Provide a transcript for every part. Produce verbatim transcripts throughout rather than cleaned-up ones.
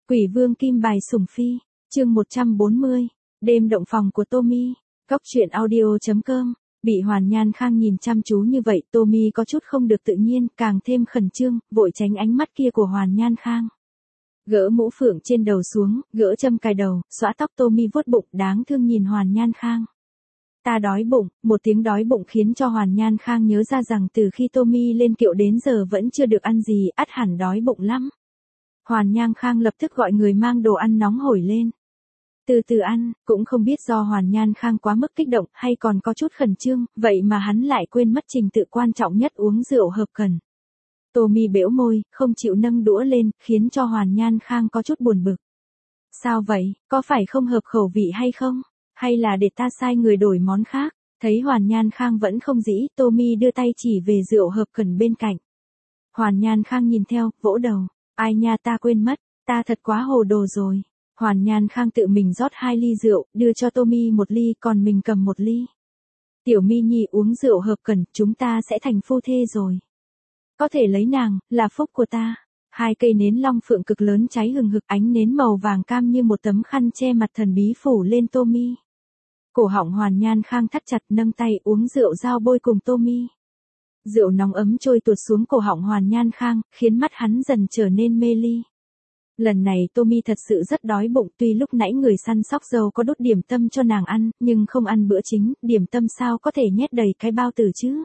Quỷ vương kim bài sủng phi, chương một trăm bốn mươi, đêm động phòng của Tommy, góc truyện audio chấm com. Bị Hoàn Nhan Khang nhìn chăm chú như vậy, Tommy có chút không được tự nhiên, càng thêm khẩn trương, vội tránh ánh mắt kia của Hoàn Nhan Khang. Gỡ mũ phượng trên đầu xuống, gỡ châm cài đầu, xõa tóc, Tommy vuốt bụng, đáng thương nhìn Hoàn Nhan Khang. Ta đói bụng, một tiếng đói bụng khiến cho Hoàn Nhan Khang nhớ ra rằng từ khi Tommy lên kiệu đến giờ vẫn chưa được ăn gì, ắt hẳn đói bụng lắm. Hoàn Nhan Khang lập tức gọi người mang đồ ăn nóng hổi lên. Từ từ ăn, cũng không biết do Hoàn Nhan Khang quá mức kích động hay còn có chút khẩn trương, vậy mà hắn lại quên mất trình tự quan trọng nhất uống rượu hợp cần. Tommy bẽo môi, không chịu nâng đũa lên, khiến cho Hoàn Nhan Khang có chút buồn bực. Sao vậy, có phải không hợp khẩu vị hay không? Hay là để ta sai người đổi món khác? Thấy Hoàn Nhan Khang vẫn không dĩ, Tommy đưa tay chỉ về rượu hợp cần bên cạnh. Hoàn Nhan Khang nhìn theo, vỗ đầu. Ai nha, ta quên mất, ta thật quá hồ đồ rồi. Hoàn Nhan Khang tự mình rót hai ly rượu, đưa cho Tommy một ly, còn mình cầm một ly. Tiểu Mi Nhi uống rượu hợp cần, chúng ta sẽ thành phu thê rồi. Có thể lấy nàng, là phúc của ta. Hai cây nến long phượng cực lớn cháy hừng hực, ánh nến màu vàng cam như một tấm khăn che mặt thần bí phủ lên Tommy. Cổ họng Hoàn Nhan Khang thắt chặt, nâng tay uống rượu dao bôi cùng Tommy. Rượu nóng ấm trôi tuột xuống cổ họng Hoàn Nhan Khang, khiến mắt hắn dần trở nên mê ly. Lần này Tommy thật sự rất đói bụng, tuy lúc nãy người săn sóc dâu có đốt điểm tâm cho nàng ăn, nhưng không ăn bữa chính, điểm tâm sao có thể nhét đầy cái bao tử chứ.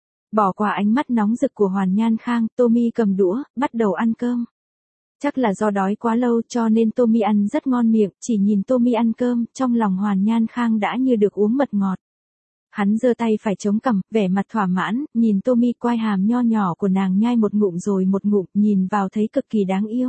Bỏ qua ánh mắt nóng rực của Hoàn Nhan Khang, Tommy cầm đũa, bắt đầu ăn cơm. Chắc là do đói quá lâu cho nên Tommy ăn rất ngon miệng, chỉ nhìn Tommy ăn cơm, trong lòng Hoàn Nhan Khang đã như được uống mật ngọt. Hắn giơ tay phải chống cằm, vẻ mặt thỏa mãn, nhìn Tommy quai hàm nho nhỏ của nàng nhai một ngụm rồi một ngụm, nhìn vào thấy cực kỳ đáng yêu.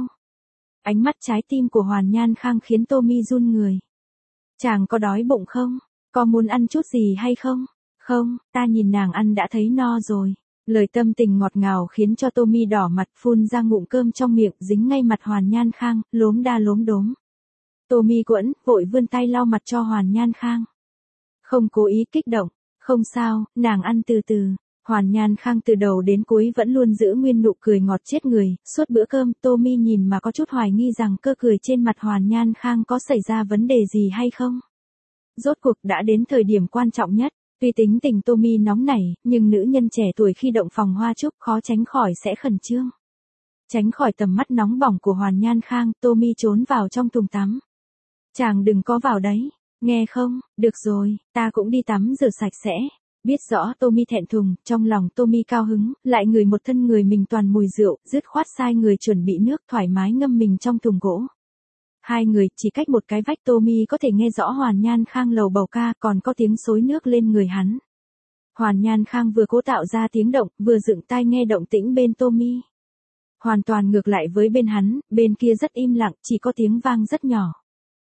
Ánh mắt trái tim của Hoàn Nhan Khang khiến Tommy run người. Chàng có đói bụng không? Có muốn ăn chút gì hay không? Không, ta nhìn nàng ăn đã thấy no rồi. Lời tâm tình ngọt ngào khiến cho Tommy đỏ mặt, phun ra ngụm cơm trong miệng, dính ngay mặt Hoàn Nhan Khang, lốm đa lốm đốm. Tommy quẫn, vội vươn tay lau mặt cho Hoàn Nhan Khang. Không cố ý kích động, không sao, nàng ăn từ từ. Hoàn Nhan Khang từ đầu đến cuối vẫn luôn giữ nguyên nụ cười ngọt chết người, suốt bữa cơm Tommy nhìn mà có chút hoài nghi rằng cơ cười trên mặt Hoàn Nhan Khang có xảy ra vấn đề gì hay không. Rốt cuộc đã đến thời điểm quan trọng nhất, tuy tính tình Tommy nóng nảy, nhưng nữ nhân trẻ tuổi khi động phòng hoa trúc khó tránh khỏi sẽ khẩn trương. Tránh khỏi tầm mắt nóng bỏng của Hoàn Nhan Khang, Tommy trốn vào trong thùng tắm. Chàng đừng có vào đấy, nghe không, được rồi, ta cũng đi tắm rửa sạch sẽ. Biết rõ Tommy thẹn thùng, trong lòng Tommy cao hứng, lại ngửi một thân người mình toàn mùi rượu, dứt khoát sai người chuẩn bị nước thoải mái ngâm mình trong thùng gỗ. Hai người chỉ cách một cái vách, Tommy có thể nghe rõ Hoàn Nhan Khang lầu bầu ca, còn có tiếng xối nước lên người hắn. Hoàn Nhan Khang vừa cố tạo ra tiếng động, vừa dựng tai nghe động tĩnh bên Tommy. Hoàn toàn ngược lại với bên hắn, bên kia rất im lặng, chỉ có tiếng vang rất nhỏ.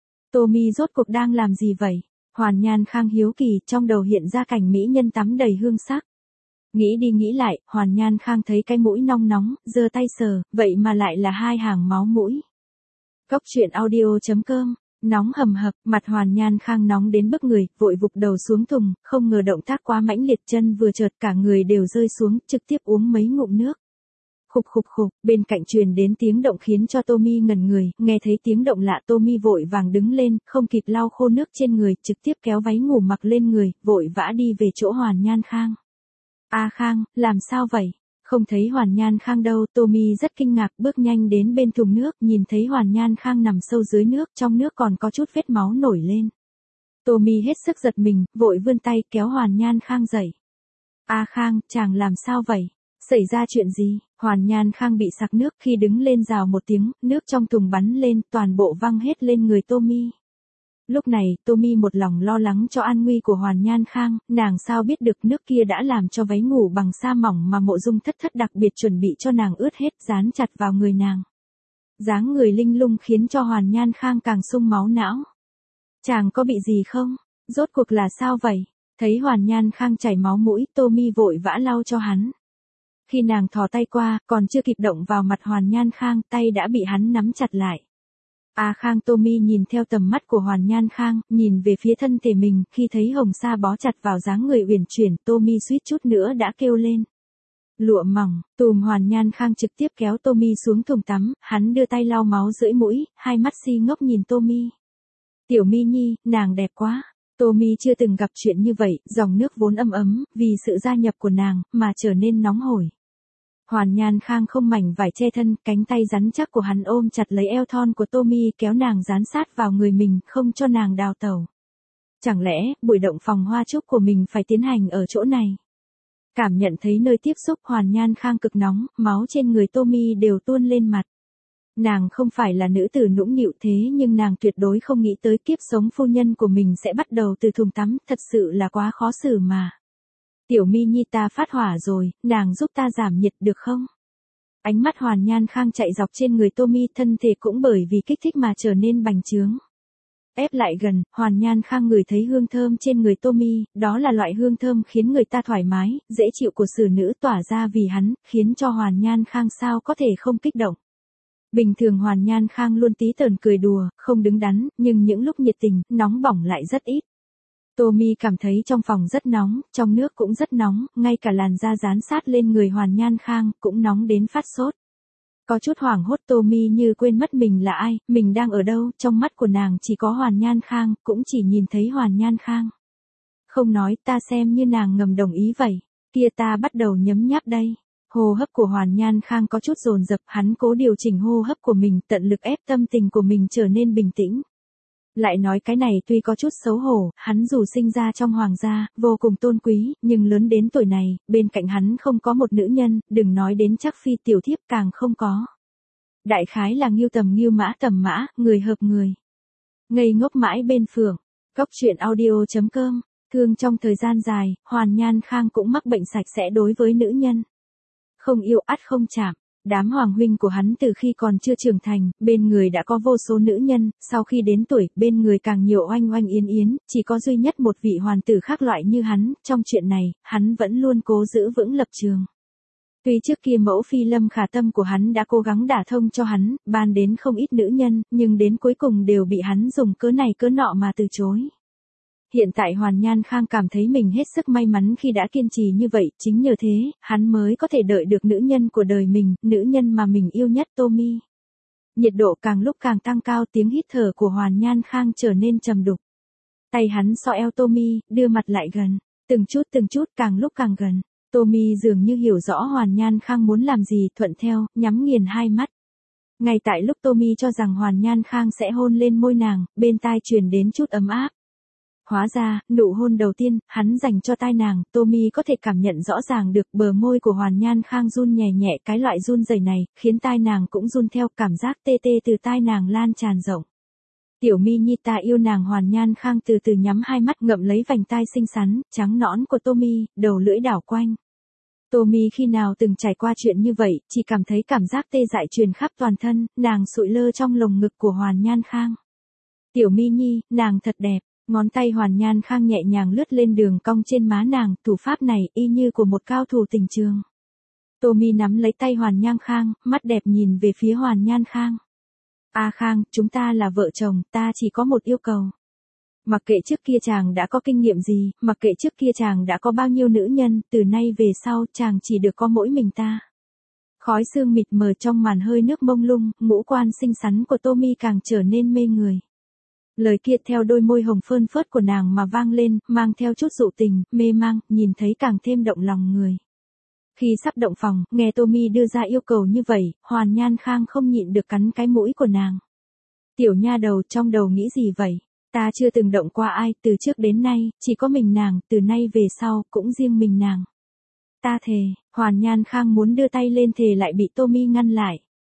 Tommy rốt cuộc đang làm gì vậy? Hoàn Nhan Khang hiếu kỳ, trong đầu hiện ra cảnh mỹ nhân tắm đầy hương sắc. Nghĩ đi nghĩ lại, Hoàn Nhan Khang thấy cái mũi nong nóng, giơ tay sờ, vậy mà lại là hai hàng máu mũi. Góc truyện audio chấm com, nóng hầm hập, mặt Hoàn Nhan Khang nóng đến bức người, vội vụt đầu xuống thùng, không ngờ động tác quá mãnh liệt, chân vừa chợt cả người đều rơi xuống, trực tiếp uống mấy ngụm nước. Khục khục khục, bên cạnh truyền đến tiếng động khiến cho Tommy ngẩn người, nghe thấy tiếng động lạ Tommy vội vàng đứng lên, không kịp lau khô nước trên người, trực tiếp kéo váy ngủ mặc lên người, vội vã đi về chỗ Hoàn Nhan Khang. A Khang, làm sao vậy? Không thấy Hoàn Nhan Khang đâu, Tommy rất kinh ngạc, bước nhanh đến bên thùng nước, nhìn thấy Hoàn Nhan Khang nằm sâu dưới nước, trong nước còn có chút vết máu nổi lên. Tommy hết sức giật mình, vội vươn tay kéo Hoàn Nhan Khang dậy. A Khang, chàng làm sao vậy? Xảy ra chuyện gì? Hoàn Nhan Khang bị sặc nước, khi đứng lên rào một tiếng, nước trong thùng bắn lên, toàn bộ văng hết lên người Tommy. Lúc này, Tommy một lòng lo lắng cho an nguy của Hoàn Nhan Khang, nàng sao biết được nước kia đã làm cho váy ngủ bằng sa mỏng mà Mộ Dung Thất Thất đặc biệt chuẩn bị cho nàng ướt hết, dán chặt vào người nàng. Dáng người linh lung khiến cho Hoàn Nhan Khang càng sung máu não. Chàng có bị gì không? Rốt cuộc là sao vậy? Thấy Hoàn Nhan Khang chảy máu mũi, Tommy vội vã lau cho hắn. Khi nàng thò tay qua, còn chưa kịp động vào mặt Hoàn Nhan Khang, tay đã bị hắn nắm chặt lại. A Khang, Tommy nhìn theo tầm mắt của Hoàn Nhan Khang, nhìn về phía thân thể mình, khi thấy hồng sa bó chặt vào dáng người uyển chuyển, Tommy suýt chút nữa đã kêu lên. Lụa mỏng, tùm Hoàn Nhan Khang trực tiếp kéo Tommy xuống thùng tắm, hắn đưa tay lau máu rưỡi mũi, hai mắt si ngốc nhìn Tommy. Tiểu Mi Nhi, nàng đẹp quá. Tommy chưa từng gặp chuyện như vậy, dòng nước vốn ấm ấm, vì sự gia nhập của nàng, mà trở nên nóng hổi. Hoàn Nhan Khang không mảnh vải che thân, cánh tay rắn chắc của hắn ôm chặt lấy eo thon của Tommy kéo nàng dán sát vào người mình, không cho nàng đào tẩu. Chẳng lẽ, buổi động phòng hoa chúc của mình phải tiến hành ở chỗ này? Cảm nhận thấy nơi tiếp xúc Hoàn Nhan Khang cực nóng, máu trên người Tommy đều tuôn lên mặt. Nàng không phải là nữ tử nũng nịu thế nhưng nàng tuyệt đối không nghĩ tới kiếp sống phu nhân của mình sẽ bắt đầu từ thùng tắm, thật sự là quá khó xử mà. Tiểu Mi Nhi ta phát hỏa rồi, nàng giúp ta giảm nhiệt được không? Ánh mắt Hoàn Nhan Khang chạy dọc trên người Tommy, thân thể cũng bởi vì kích thích mà trở nên bành trướng. Ép lại gần, Hoàn Nhan Khang ngửi thấy hương thơm trên người Tommy, đó là loại hương thơm khiến người ta thoải mái, dễ chịu của xử nữ tỏa ra vì hắn, khiến cho Hoàn Nhan Khang sao có thể không kích động. Bình thường Hoàn Nhan Khang luôn tí tởn cười đùa, không đứng đắn, nhưng những lúc nhiệt tình, nóng bỏng lại rất ít. Tommy cảm thấy trong phòng rất nóng, trong nước cũng rất nóng, ngay cả làn da dán sát lên người Hoàn Nhan Khang cũng nóng đến phát sốt. Có chút hoảng hốt Tommy như quên mất mình là ai, mình đang ở đâu, trong mắt của nàng chỉ có Hoàn Nhan Khang, cũng chỉ nhìn thấy Hoàn Nhan Khang. Không nói, ta xem như nàng ngầm đồng ý vậy, kia ta bắt đầu nhấm nháp đây. Hô hấp của Hoàn Nhan Khang có chút dồn dập, hắn cố điều chỉnh hô hấp của mình, tận lực ép tâm tình của mình trở nên bình tĩnh. Lại nói cái này tuy có chút xấu hổ, hắn dù sinh ra trong hoàng gia, vô cùng tôn quý, nhưng lớn đến tuổi này, bên cạnh hắn không có một nữ nhân, đừng nói đến chắc phi tiểu thiếp càng không có. Đại khái là nghiêu tầm nghiêu mã tầm mã, người hợp người. Ngây ngốc mãi bên phường. Góc truyện audio chấm com. Thương trong thời gian dài, Hoàn Nhan Khang cũng mắc bệnh sạch sẽ đối với nữ nhân. Không yêu ắt không chạm. Đám hoàng huynh của hắn từ khi còn chưa trưởng thành, bên người đã có vô số nữ nhân, sau khi đến tuổi, bên người càng nhiều oanh oanh yến yến, chỉ có duy nhất một vị hoàn tử khác loại như hắn, trong chuyện này, hắn vẫn luôn cố giữ vững lập trường. Tuy trước kia mẫu phi Lâm Khả Tâm của hắn đã cố gắng đả thông cho hắn, ban đến không ít nữ nhân, nhưng đến cuối cùng đều bị hắn dùng cớ này cớ nọ mà từ chối. Hiện tại Hoàn Nhan Khang cảm thấy mình hết sức may mắn khi đã kiên trì như vậy, chính nhờ thế, hắn mới có thể đợi được nữ nhân của đời mình, nữ nhân mà mình yêu nhất Tommy. Nhiệt độ càng lúc càng tăng cao, tiếng hít thở của Hoàn Nhan Khang trở nên trầm đục. Tay hắn xỏ eo Tommy, đưa mặt lại gần, từng chút từng chút càng lúc càng gần. Tommy dường như hiểu rõ Hoàn Nhan Khang muốn làm gì, thuận theo, nhắm nghiền hai mắt. Ngay tại lúc Tommy cho rằng Hoàn Nhan Khang sẽ hôn lên môi nàng, bên tai truyền đến chút ấm áp. Hóa ra, nụ hôn đầu tiên, hắn dành cho tai nàng, Tommy có thể cảm nhận rõ ràng được bờ môi của Hoàn Nhan Khang run nhẹ nhẹ, cái loại run rẩy này, khiến tai nàng cũng run theo, cảm giác tê tê từ tai nàng lan tràn rộng. Tiểu Mi Nhi ta yêu nàng. Hoàn Nhan Khang từ từ nhắm hai mắt, ngậm lấy vành tai xinh xắn, trắng nõn của Tommy, đầu lưỡi đảo quanh. Tommy khi nào từng trải qua chuyện như vậy, chỉ cảm thấy cảm giác tê dại truyền khắp toàn thân, nàng sụi lơ trong lồng ngực của Hoàn Nhan Khang. Tiểu Mi Nhi, nàng thật đẹp. Ngón tay Hoàn Nhan Khang nhẹ nhàng lướt lên đường cong trên má nàng, thủ pháp này y như của một cao thủ tình trường. Tommy nắm lấy tay Hoàn Nhan Khang, mắt đẹp nhìn về phía Hoàn Nhan Khang. A Khang, chúng ta là vợ chồng, ta chỉ có một yêu cầu. Mặc kệ trước kia chàng đã có kinh nghiệm gì, mặc kệ trước kia chàng đã có bao nhiêu nữ nhân, từ nay về sau chàng chỉ được có mỗi mình ta. Khói sương mịt mờ trong màn hơi nước mông lung, ngũ quan xinh xắn của Tommy càng trở nên mê người. Lời kia theo đôi môi hồng phơn phớt của nàng mà vang lên, mang theo chút dụ tình, mê mang, nhìn thấy càng thêm động lòng người. Khi sắp động phòng, nghe Tommy đưa ra yêu cầu như vậy, Hoàn Nhan Khang không nhịn được cắn cái mũi của nàng. Tiểu nha đầu, trong đầu nghĩ gì vậy? Ta chưa từng động qua ai, từ trước đến nay, chỉ có mình nàng, từ nay về sau, cũng riêng mình nàng. Ta thề. Hoàn Nhan Khang muốn đưa tay lên thề lại bị Tommy ngăn lại.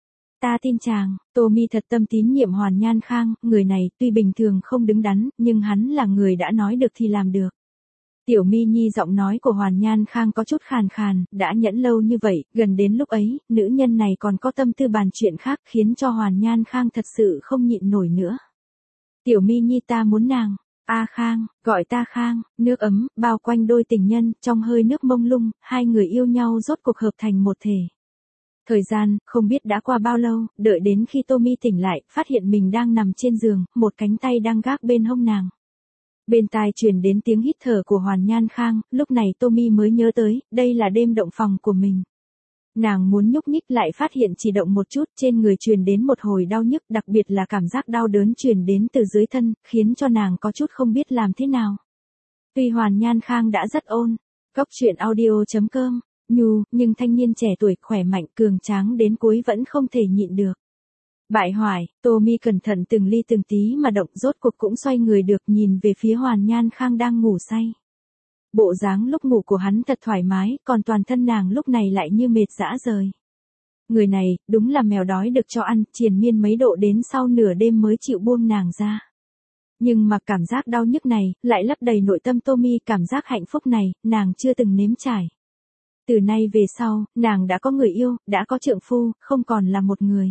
Ta tin chàng. Tommy thật tâm tín nhiệm Hoàn Nhan Khang, người này tuy bình thường không đứng đắn, nhưng hắn là người đã nói được thì làm được. Tiểu Mi Nhi, giọng nói của Hoàn Nhan Khang có chút khàn khàn, đã nhẫn lâu như vậy, gần đến lúc ấy, nữ nhân này còn có tâm tư bàn chuyện khác, khiến cho Hoàn Nhan Khang thật sự không nhịn nổi nữa. Tiểu Mi Nhi, ta muốn nàng. A Khang, gọi ta Khang. Nước ấm, bao quanh đôi tình nhân, trong hơi nước mông lung, hai người yêu nhau rốt cuộc hợp thành một thể. Thời gian, không biết đã qua bao lâu, đợi đến khi Tommy tỉnh lại, phát hiện mình đang nằm trên giường, một cánh tay đang gác bên hông nàng. Bên tai truyền đến tiếng hít thở của Hoàn Nhan Khang, lúc này Tommy mới nhớ tới, đây là đêm động phòng của mình. Nàng muốn nhúc nhích lại phát hiện chỉ động một chút trên người truyền đến một hồi đau nhức, đặc biệt là cảm giác đau đớn truyền đến từ dưới thân, khiến cho nàng có chút không biết làm thế nào. Tuy Hoàn Nhan Khang đã rất ôn, góc truyện audio.com, nhu, nhưng thanh niên trẻ tuổi khỏe mạnh cường tráng đến cuối vẫn không thể nhịn được. Bại hoại, Tommy cẩn thận từng ly từng tí mà động, rốt cuộc cũng xoay người được, nhìn về phía Hoàn Nhan Khang đang ngủ say. Bộ dáng lúc ngủ của hắn thật thoải mái, còn toàn thân nàng lúc này lại như mệt rã rời. Người này, đúng là mèo đói được cho ăn, triền miên mấy độ đến sau nửa đêm mới chịu buông nàng ra. Nhưng mà cảm giác đau nhức này, lại lấp đầy nội tâm Tommy, cảm giác hạnh phúc này, nàng chưa từng nếm trải. Từ nay về sau, nàng đã có người yêu, đã có trượng phu, không còn là một người.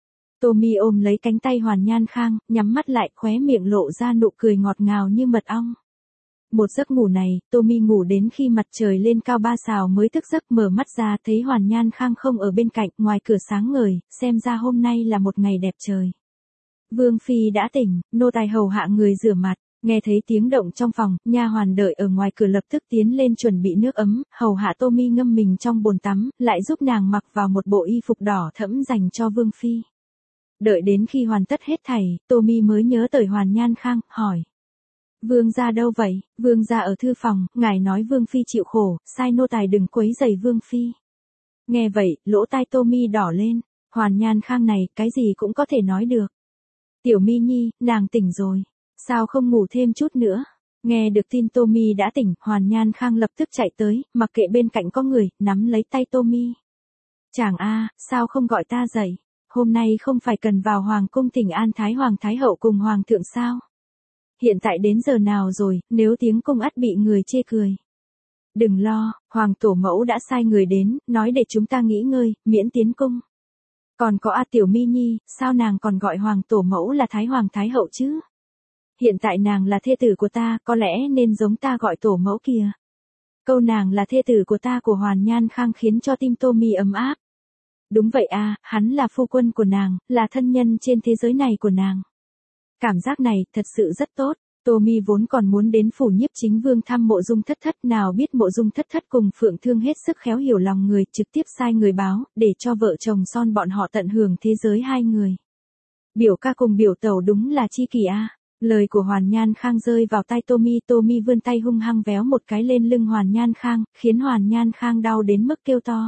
Tommy ôm lấy cánh tay Hoàn Nhan Khang, nhắm mắt lại, khóe miệng lộ ra nụ cười ngọt ngào như mật ong. Một giấc ngủ này, Tommy ngủ đến khi mặt trời lên cao ba sào mới thức giấc, mở mắt ra thấy Hoàn Nhan Khang không ở bên cạnh, ngoài cửa sáng ngời, xem ra hôm nay là một ngày đẹp trời. Vương phi đã tỉnh, nô tài hầu hạ người rửa mặt, nghe thấy tiếng động trong phòng, nha hoàn đợi ở ngoài cửa lập tức tiến lên chuẩn bị nước ấm, hầu hạ Tommy ngâm mình trong bồn tắm, lại giúp nàng mặc vào một bộ y phục đỏ thẫm dành cho Vương phi. Đợi đến khi hoàn tất hết thảy, Tommy mới nhớ tới Hoàn Nhan Khang, hỏi. Vương gia đâu vậy? Vương gia ở thư phòng, ngài nói Vương phi chịu khổ, sai nô tài đừng quấy rầy Vương phi. Nghe vậy, lỗ tai Tommy đỏ lên, Hoàn Nhan Khang này, cái gì cũng có thể nói được. Tiểu Mi Nhi, nàng tỉnh rồi, sao không ngủ thêm chút nữa? Nghe được tin Tommy đã tỉnh, Hoàn Nhan Khang lập tức chạy tới, mặc kệ bên cạnh có người, nắm lấy tay Tommy. Chàng a, sao không gọi ta dậy? Hôm nay không phải cần vào hoàng cung thỉnh an Thái Hoàng Thái Hậu cùng Hoàng thượng sao? Hiện tại đến giờ nào rồi, nếu tiếng cung ắt bị người chê cười. Đừng lo, Hoàng tổ mẫu đã sai người đến, nói để chúng ta nghỉ ngơi, miễn tiến cung. Còn có A Tiểu Mi Nhi, sao nàng còn gọi Hoàng tổ mẫu là Thái Hoàng Thái Hậu chứ? Hiện tại nàng là thê tử của ta, có lẽ nên giống ta gọi tổ mẫu kìa. Câu nàng là thê tử của ta của Hoàn Nhan Khang khiến cho tim Tommy ấm áp. Đúng vậy à, hắn là phu quân của nàng, là thân nhân trên thế giới này của nàng. Cảm giác này, thật sự rất tốt. Tommy vốn còn muốn đến phủ nhiếp chính vương thăm Mộ Dung Thất Thất, nào biết Mộ Dung Thất Thất cùng Phượng Thương hết sức khéo hiểu lòng người, trực tiếp sai người báo, để cho vợ chồng son bọn họ tận hưởng thế giới hai người. Biểu ca cùng biểu tẩu đúng là chi kỷ a. Lời của Hoàn Nhan Khang rơi vào tai Tommy, Tommy vươn tay hung hăng véo một cái lên lưng Hoàn Nhan Khang, khiến Hoàn Nhan Khang đau đến mức kêu to.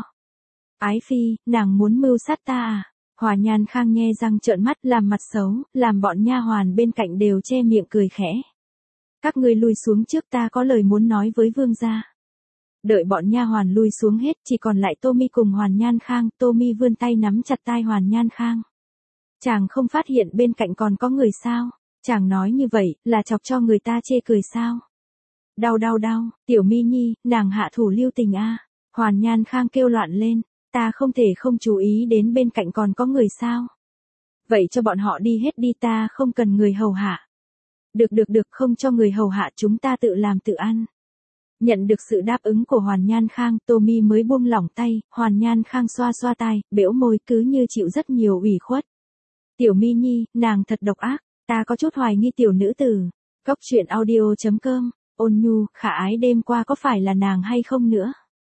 Ái phi, nàng muốn mưu sát ta à? Hoàn Nhan Khang nhe răng trợn mắt, làm mặt xấu, làm bọn nha hoàn bên cạnh đều che miệng cười khẽ. Các ngươi lui xuống trước, ta có lời muốn nói với vương gia. Đợi bọn nha hoàn lui xuống hết, chỉ còn lại Tommy cùng Hoàn Nhan Khang, Tommy vươn tay nắm chặt tai Hoàn Nhan Khang. Chàng không phát hiện bên cạnh còn có người sao? Chàng nói như vậy, là chọc cho người ta chê cười sao? Đau đau đau, Tiểu Mi Nhi, nàng hạ thủ lưu tình a. Hoàn Nhan Khang kêu loạn lên. Ta không thể không chú ý đến bên cạnh còn có người sao? Vậy cho bọn họ đi hết đi, ta không cần người hầu hạ. Được được được, không cho người hầu hạ, chúng ta tự làm tự ăn. Nhận được sự đáp ứng của Hoàn Nhan Khang, Tommy mới buông lỏng tay, Hoàn Nhan Khang xoa xoa tai, bẽo môi cứ như chịu rất nhiều ủy khuất. Tiểu Mi Nhi, nàng thật độc ác, ta có chút hoài nghi tiểu nữ tử. Góc truyện audio.com, ôn nhu, khả ái đêm qua có phải là nàng hay không nữa?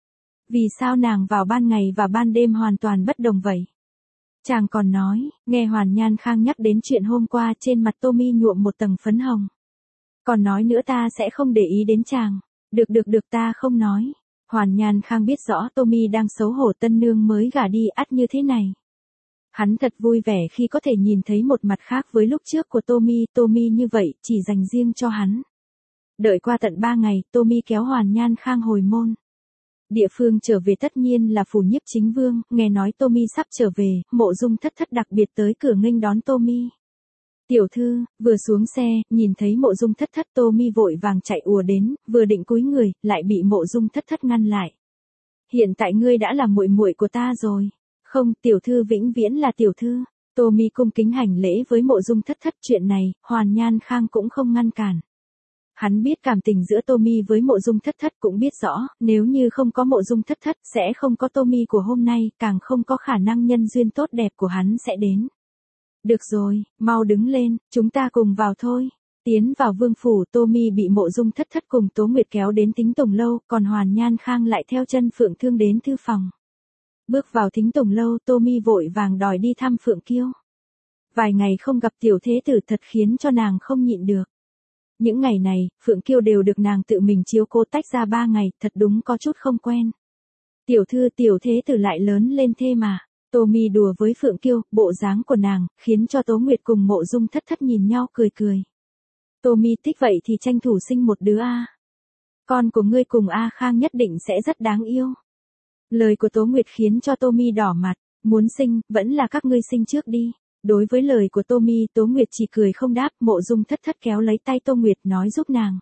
Vì sao nàng vào ban ngày và ban đêm hoàn toàn bất đồng vậy? Chàng còn nói, nghe Hoàn Nhan Khang nhắc đến chuyện hôm qua, trên mặt Tommy nhuộm một tầng phấn hồng. Còn nói nữa, ta sẽ không để ý đến chàng. Được được được, ta không nói. Hoàn Nhan Khang biết rõ Tommy đang xấu hổ, tân nương mới gả đi ắt như thế này. Hắn thật vui vẻ khi có thể nhìn thấy một mặt khác với lúc trước của Tommy, Tommy như vậy, chỉ dành riêng cho hắn. Đợi qua tận ba ngày, Tommy kéo Hoàn Nhan Khang hồi môn. Địa phương trở về tất nhiên là phủ nhiếp chính vương, nghe nói Tommy sắp trở về, Mộ Dung Thất Thất đặc biệt tới cửa nghênh đón Tommy. Tiểu thư, vừa xuống xe, nhìn thấy Mộ Dung Thất Thất, Tommy vội vàng chạy ùa đến, vừa định cúi người, lại bị Mộ Dung Thất Thất ngăn lại. Hiện tại ngươi đã là muội muội của ta rồi. Không, tiểu thư vĩnh viễn là tiểu thư. Tommy cung kính hành lễ với Mộ Dung Thất Thất, chuyện này, Hoàn Nhan Khang cũng không ngăn cản. Hắn biết cảm tình giữa Tommy với Mộ Dung Thất Thất, cũng biết rõ, nếu như không có Mộ Dung Thất Thất, sẽ không có Tommy của hôm nay, càng không có khả năng nhân duyên tốt đẹp của hắn sẽ đến. Được rồi, mau đứng lên, chúng ta cùng vào thôi. Tiến vào vương phủ, Tommy bị Mộ Dung Thất Thất cùng Tố Nguyệt kéo đến Tính Tùng lâu, còn Hoàn Nhan Khang lại theo chân Phượng Thương đến thư phòng. Bước vào Thính Tùng lâu, Tommy vội vàng đòi đi thăm Phượng Kiêu. Vài ngày không gặp tiểu thế tử thật khiến cho nàng không nhịn được. Những ngày này, Phượng Kiêu đều được nàng tự mình chiếu cố, tách ra ba ngày, thật đúng có chút không quen. Tiểu thư tiểu thế tử lại lớn lên thế mà. Tommy đùa với Phượng Kiêu, bộ dáng của nàng, khiến cho Tố Nguyệt cùng Mộ Dung Thất Thất nhìn nhau cười cười. Tommy thích vậy thì tranh thủ sinh một đứa a. Con của ngươi cùng A Khang nhất định sẽ rất đáng yêu. Lời của Tố Nguyệt khiến cho Tommy đỏ mặt, muốn sinh, vẫn là các ngươi sinh trước đi. Đối với lời của Tommy, Tố Nguyệt chỉ cười không đáp. Mộ Dung Thất Thất kéo lấy tay Tô Nguyệt nói giúp nàng.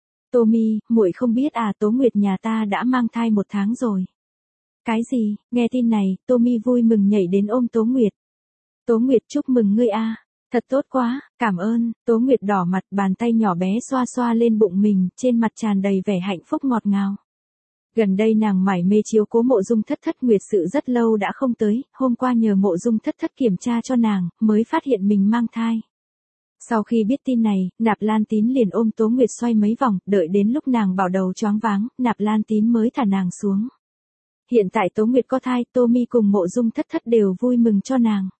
Tommy, muội không biết à, Tố Nguyệt nhà ta đã mang thai một tháng rồi. Cái gì? Nghe tin này, Tommy vui mừng nhảy đến ôm Tố Nguyệt. Tố Nguyệt chúc mừng ngươi a, thật tốt quá, cảm ơn. Tố Nguyệt đỏ mặt, bàn tay nhỏ bé xoa xoa lên bụng mình, trên mặt tràn đầy vẻ hạnh phúc ngọt ngào. Gần đây nàng mải mê chiếu cố Mộ Dung Thất Thất, Nguyệt sự rất lâu đã không tới, hôm qua nhờ Mộ Dung Thất Thất kiểm tra cho nàng, mới phát hiện mình mang thai. Sau khi biết tin này, Nạp Lan Tín liền ôm Tố Nguyệt xoay mấy vòng, đợi đến lúc nàng bảo đầu choáng váng, Nạp Lan Tín mới thả nàng xuống. Hiện tại Tố Nguyệt có thai, Tommy cùng Mộ Dung Thất Thất đều vui mừng cho nàng.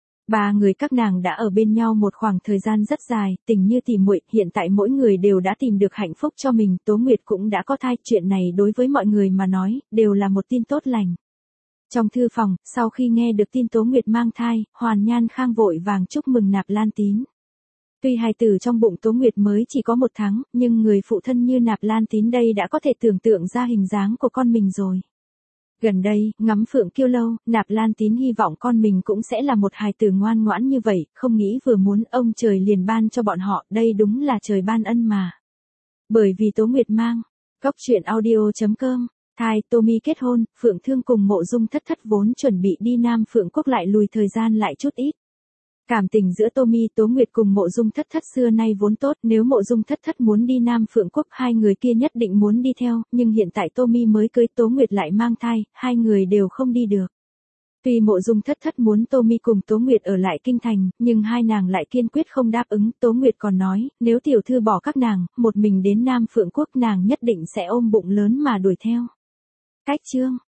Ba người các nàng đã ở bên nhau một khoảng thời gian rất dài, tình như tỉ muội, hiện tại mỗi người đều đã tìm được hạnh phúc cho mình, Tố Nguyệt cũng đã có thai, chuyện này đối với mọi người mà nói, đều là một tin tốt lành. Trong thư phòng, sau khi nghe được tin Tố Nguyệt mang thai, Hoàn Nhan Khang vội vàng chúc mừng Nạp Lan Tín. Tuy hài tử trong bụng Tố Nguyệt mới chỉ có một tháng, nhưng người phụ thân như Nạp Lan Tín đây đã có thể tưởng tượng ra hình dáng của con mình rồi. Gần đây, ngắm Phượng Kiêu lâu, Nạp Lan Tín hy vọng con mình cũng sẽ là một hài tử ngoan ngoãn như vậy, không nghĩ vừa muốn ông trời liền ban cho bọn họ, đây đúng là trời ban ân mà. Bởi vì Tố Nguyệt mang, Góc Truyện Audio chấm com, thai, Tommy kết hôn, Phượng Thương cùng Mộ Dung Thất Thất vốn chuẩn bị đi Nam Phượng Quốc lại lùi thời gian lại chút ít. Cảm tình giữa Tommy, Tố Nguyệt cùng Mộ Dung Thất Thất xưa nay vốn tốt, nếu Mộ Dung Thất Thất muốn đi Nam Phượng Quốc, hai người kia nhất định muốn đi theo, nhưng hiện tại Tommy mới cưới, Tố Nguyệt lại mang thai, hai người đều không đi được. Tuy Mộ Dung Thất Thất muốn Tommy cùng Tố Nguyệt ở lại kinh thành, nhưng hai nàng lại kiên quyết không đáp ứng, Tố Nguyệt còn nói, nếu tiểu thư bỏ các nàng, một mình đến Nam Phượng Quốc nàng nhất định sẽ ôm bụng lớn mà đuổi theo. Cách chương